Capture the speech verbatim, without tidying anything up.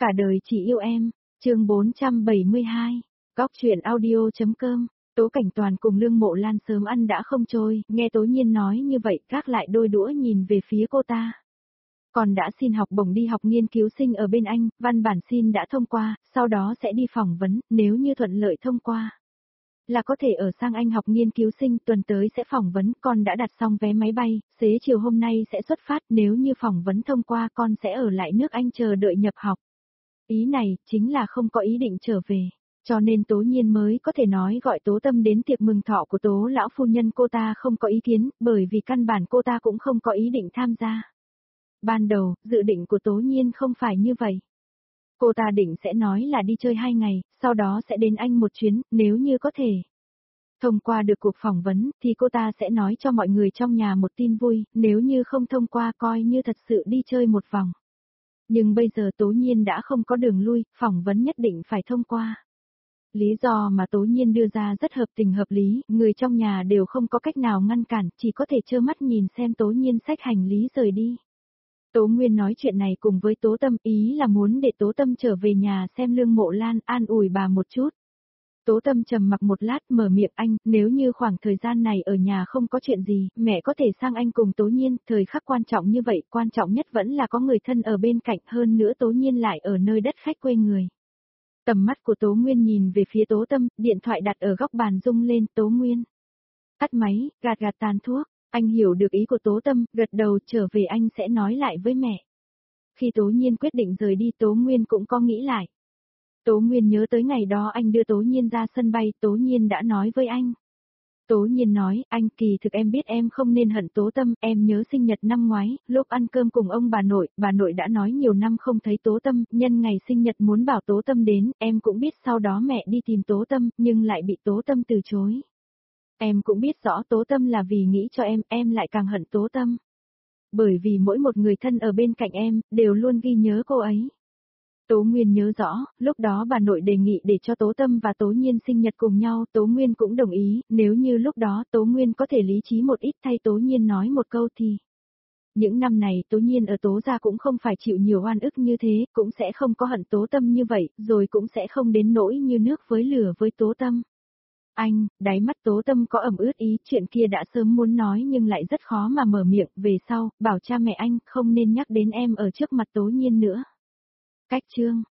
Cả đời chỉ yêu em, chương bốn trăm bảy mươi hai, góc truyện audio.com, Tố Cảnh Toàn cùng Lương Mộ Lan sớm ăn đã không trôi, nghe Tố Nhiên nói như vậy gác lại đôi đũa nhìn về phía cô ta. Còn đã xin học bổng đi học nghiên cứu sinh ở bên anh, văn bản xin đã thông qua, sau đó sẽ đi phỏng vấn, nếu như thuận lợi thông qua. Là có thể ở sang Anh học nghiên cứu sinh, tuần tới sẽ phỏng vấn, con đã đặt xong vé máy bay, xế chiều hôm nay sẽ xuất phát, nếu như phỏng vấn thông qua con sẽ ở lại nước Anh chờ đợi nhập học. Ý này, chính là không có ý định trở về, cho nên Tố Nhiên mới có thể nói gọi Tố Tâm đến tiệc mừng thọ của Tố lão phu nhân, cô ta không có ý kiến, bởi vì căn bản cô ta cũng không có ý định tham gia. Ban đầu, dự định của Tố Nhiên không phải như vậy. Cô ta định sẽ nói là đi chơi hai ngày, sau đó sẽ đến Anh một chuyến, nếu như có thể. Thông qua được cuộc phỏng vấn, thì cô ta sẽ nói cho mọi người trong nhà một tin vui, nếu như không thông qua coi như thật sự đi chơi một vòng. Nhưng bây giờ Tố Nhiên đã không có đường lui, phỏng vấn nhất định phải thông qua. Lý do mà Tố Nhiên đưa ra rất hợp tình hợp lý, người trong nhà đều không có cách nào ngăn cản, chỉ có thể trơ mắt nhìn xem Tố Nhiên xách hành lý rời đi. Tố Nguyên nói chuyện này cùng với Tố Tâm, ý là muốn để Tố Tâm trở về nhà xem Lương Mộ Lan, an ủi bà một chút. Tố Tâm trầm mặc một lát, mở miệng, anh, nếu như khoảng thời gian này ở nhà không có chuyện gì, mẹ có thể sang Anh cùng Tố Nhiên, thời khắc quan trọng như vậy, quan trọng nhất vẫn là có người thân ở bên cạnh, hơn nữa Tố Nhiên lại ở nơi đất khách quê người. Tầm mắt của Tố Nguyên nhìn về phía Tố Tâm, điện thoại đặt ở góc bàn rung lên, Tố Nguyên. Tắt máy, gạt gạt tàn thuốc, anh hiểu được ý của Tố Tâm, gật đầu, trở về anh sẽ nói lại với mẹ. Khi Tố Nhiên quyết định rời đi, Tố Nguyên cũng có nghĩ lại. Tố Nguyên nhớ tới ngày đó anh đưa Tố Nhiên ra sân bay, Tố Nhiên đã nói với anh. Tố Nhiên nói, anh, kỳ thực em biết em không nên hận Tố Tâm, em nhớ sinh nhật năm ngoái, lúc ăn cơm cùng ông bà nội, bà nội đã nói nhiều năm không thấy Tố Tâm, nhân ngày sinh nhật muốn bảo Tố Tâm đến, em cũng biết sau đó mẹ đi tìm Tố Tâm, nhưng lại bị Tố Tâm từ chối. Em cũng biết rõ Tố Tâm là vì nghĩ cho em, em lại càng hận Tố Tâm. Bởi vì mỗi một người thân ở bên cạnh em, đều luôn ghi nhớ cô ấy. Tố Nguyên nhớ rõ, lúc đó bà nội đề nghị để cho Tố Tâm và Tố Nhiên sinh nhật cùng nhau, Tố Nguyên cũng đồng ý, nếu như lúc đó Tố Nguyên có thể lý trí một ít thay Tố Nhiên nói một câu thì. Những năm này Tố Nhiên ở Tố gia cũng không phải chịu nhiều oan ức như thế, cũng sẽ không có hận Tố Tâm như vậy, rồi cũng sẽ không đến nỗi như nước với lửa với Tố Tâm. Anh, đáy mắt Tố Tâm có ẩm ướt ý, chuyện kia đã sớm muốn nói nhưng lại rất khó mà mở miệng, về sau, bảo cha mẹ anh không nên nhắc đến em ở trước mặt Tố Nhiên nữa. Cách chương